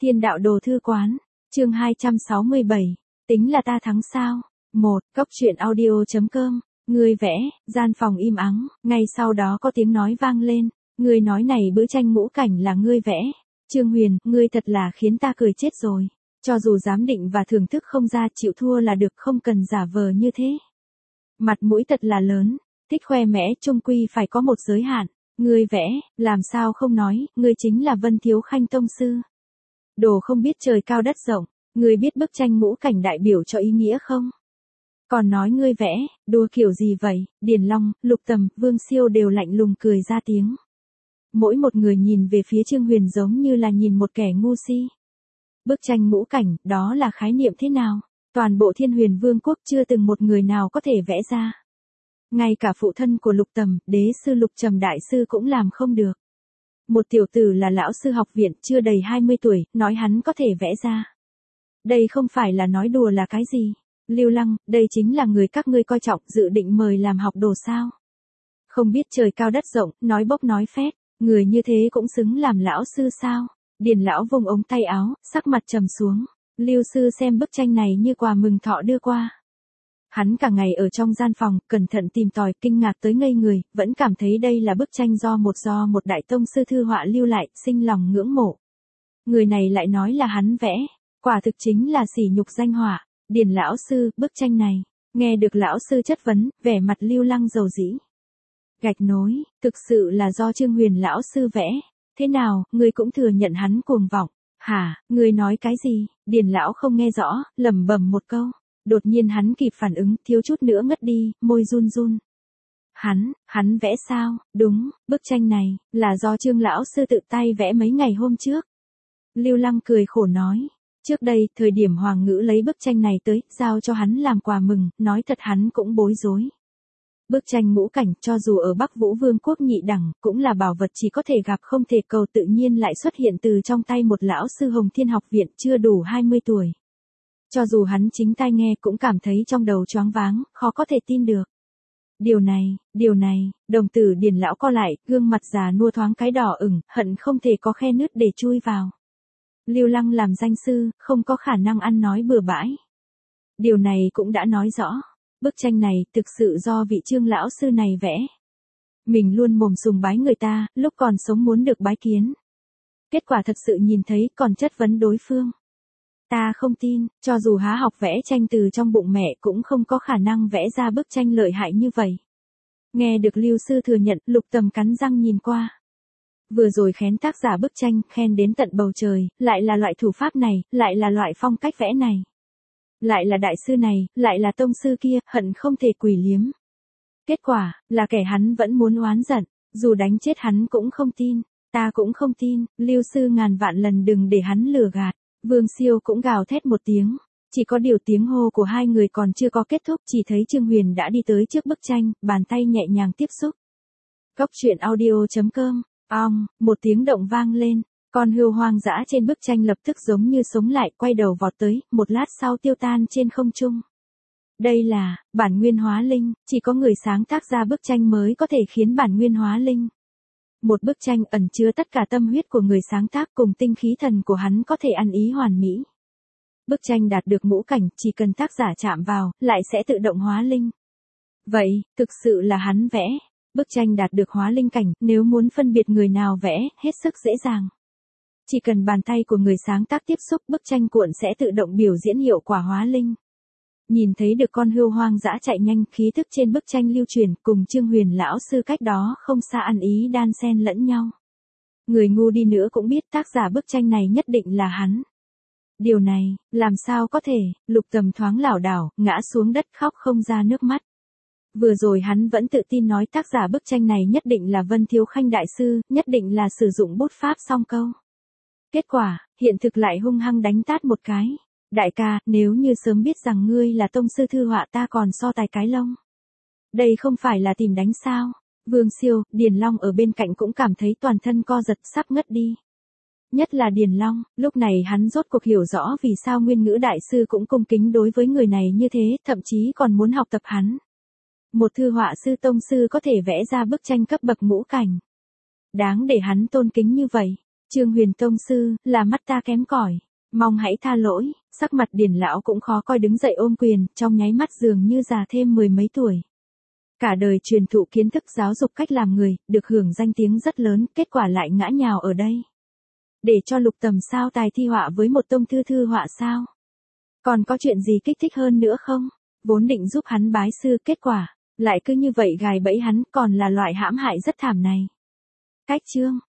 Thiên đạo đồ thư quán, chương 267, tính là ta thắng sao? 1. Cốc truyện audio.com, người vẽ, gian phòng im ắng, ngay sau đó có tiếng nói vang lên, người nói này bức tranh ngũ cảnh là ngươi vẽ. Trương Huyền, ngươi thật là khiến ta cười chết rồi. Cho dù giám định và thưởng thức không ra, chịu thua là được, không cần giả vờ như thế. Mặt mũi thật là lớn, thích khoe mẽ chung quy phải có một giới hạn. Ngươi vẽ, làm sao không nói, ngươi chính là Vân Thiếu Khanh tông sư. Đồ không biết trời cao đất rộng, ngươi biết bức tranh ngũ cảnh đại biểu cho ý nghĩa không? Còn nói ngươi vẽ, đùa kiểu gì vậy? Điền Long, Lục Tầm, Vương Siêu đều lạnh lùng cười ra tiếng. Mỗi một người nhìn về phía Trương Huyền giống như là nhìn một kẻ ngu si. Bức tranh ngũ cảnh, đó là khái niệm thế nào? Toàn bộ Thiên Huyền Vương quốc chưa từng một người nào có thể vẽ ra. Ngay cả phụ thân của Lục Tầm, đế sư Lục Trầm đại sư cũng làm không được. Một tiểu tử là lão sư học viện, chưa đầy 20 tuổi, nói hắn có thể vẽ ra. Đây không phải là nói đùa là cái gì? Lưu Lăng, đây chính là người các ngươi coi trọng, dự định mời làm học đồ sao? Không biết trời cao đất rộng, nói bốc nói phét, người như thế cũng xứng làm lão sư sao? Điền lão vùng ống tay áo, sắc mặt trầm xuống. Lưu sư xem bức tranh này như quà mừng thọ đưa qua. Hắn cả ngày ở trong gian phòng, cẩn thận tìm tòi, kinh ngạc tới ngây người, vẫn cảm thấy đây là bức tranh do một đại tông sư thư họa lưu lại, sinh lòng ngưỡng mộ. Người này lại nói là hắn vẽ, quả thực chính là sỉ nhục danh họa. Điền lão sư, bức tranh này, nghe được lão sư chất vấn, vẻ mặt Lưu Lăng dầu dĩ. Gạch nối, thực sự là do Trương Huyền lão sư vẽ, thế nào, ngươi cũng thừa nhận hắn cuồng vọng. Hả, ngươi nói cái gì? Điền lão không nghe rõ, lẩm bẩm một câu. Đột nhiên hắn kịp phản ứng, thiếu chút nữa ngất đi, môi run run. Hắn vẽ sao? Đúng, bức tranh này, là do Trương lão sư tự tay vẽ mấy ngày hôm trước. Lưu Lăng cười khổ nói. Trước đây, thời điểm Hoàng Ngữ lấy bức tranh này tới, giao cho hắn làm quà mừng, nói thật hắn cũng bối rối. Bức tranh ngũ cảnh, cho dù ở Bắc Vũ Vương quốc nhị đẳng, cũng là bảo vật chỉ có thể gặp không thể cầu, tự nhiên lại xuất hiện từ trong tay một lão sư Hồng Thiên học viện chưa đủ 20 tuổi. Cho dù hắn chính tai nghe cũng cảm thấy trong đầu choáng váng, khó có thể tin được. Điều này, đồng tử Điền lão co lại, gương mặt già nua thoáng cái đỏ ửng, hận không thể có khe nứt để chui vào. Lưu Lăng làm danh sư, không có khả năng ăn nói bừa bãi. Điều này cũng đã nói rõ, bức tranh này thực sự do vị Trương lão sư này vẽ. Mình luôn mồm sùng bái người ta, lúc còn sống muốn được bái kiến. Kết quả thật sự nhìn thấy còn chất vấn đối phương. Ta không tin, cho dù há học vẽ tranh từ trong bụng mẹ cũng không có khả năng vẽ ra bức tranh lợi hại như vậy. Nghe được Lưu sư thừa nhận, Lục Tầm cắn răng nhìn qua. Vừa rồi khen tác giả bức tranh, khen đến tận bầu trời, lại là loại thủ pháp này, lại là loại phong cách vẽ này. Lại là đại sư này, lại là tông sư kia, hận không thể quỳ liếm. Kết quả, là kẻ hắn vẫn muốn oán giận, dù đánh chết hắn cũng không tin, ta cũng không tin, Lưu sư ngàn vạn lần đừng để hắn lừa gạt. Vương Siêu cũng gào thét một tiếng, chỉ có điều tiếng hô của hai người còn chưa có kết thúc, chỉ thấy Trương Huyền đã đi tới trước bức tranh, bàn tay nhẹ nhàng tiếp xúc. Cốc truyện audio.com, một tiếng động vang lên, con hươu hoang dã trên bức tranh lập tức giống như sống lại, quay đầu vọt tới, một lát sau tiêu tan trên không trung. Đây là bản nguyên hóa linh, chỉ có người sáng tác ra bức tranh mới có thể khiến bản nguyên hóa linh. Một bức tranh ẩn chứa tất cả tâm huyết của người sáng tác cùng tinh khí thần của hắn có thể ăn ý hoàn mỹ. Bức tranh đạt được ngũ cảnh, chỉ cần tác giả chạm vào, lại sẽ tự động hóa linh. Vậy, thực sự là hắn vẽ. Bức tranh đạt được hóa linh cảnh, nếu muốn phân biệt người nào vẽ, hết sức dễ dàng. Chỉ cần bàn tay của người sáng tác tiếp xúc, bức tranh cuộn sẽ tự động biểu diễn hiệu quả hóa linh. Nhìn thấy được con hươu hoang dã chạy nhanh, khí thức trên bức tranh lưu truyền, cùng Trương Huyền lão sư cách đó không xa ăn ý đan xen lẫn nhau. Người ngu đi nữa cũng biết tác giả bức tranh này nhất định là hắn. Điều này, làm sao có thể? Lục Tầm thoáng lảo đảo, ngã xuống đất khóc không ra nước mắt. Vừa rồi hắn vẫn tự tin nói tác giả bức tranh này nhất định là Vân Thiếu Khanh đại sư, nhất định là sử dụng bút pháp song câu. Kết quả, hiện thực lại hung hăng đánh tát một cái. Đại ca, nếu như sớm biết rằng ngươi là tông sư thư họa ta còn so tài cái lông. Đây không phải là tìm đánh sao? Vương Siêu, Điền Long ở bên cạnh cũng cảm thấy toàn thân co giật sắp ngất đi. Nhất là Điền Long, lúc này hắn rốt cuộc hiểu rõ vì sao Nguyên Ngữ đại sư cũng cung kính đối với người này như thế, thậm chí còn muốn học tập hắn. Một thư họa sư tông sư có thể vẽ ra bức tranh cấp bậc ngũ cảnh. Đáng để hắn tôn kính như vậy. Trương Huyền tông sư, là mắt ta kém cỏi, mong hãy tha lỗi. Sắc mặt Điền lão cũng khó coi, đứng dậy ôm quyền, trong nháy mắt dường như già thêm mười mấy tuổi. Cả đời truyền thụ kiến thức giáo dục cách làm người, được hưởng danh tiếng rất lớn, kết quả lại ngã nhào ở đây. Để cho Lục Tầm sao tài thi họa với một tông thư thư họa sao? Còn có chuyện gì kích thích hơn nữa không? Vốn định giúp hắn bái sư, kết quả lại cứ như vậy gài bẫy hắn, còn là loại hãm hại rất thảm này. Cách chương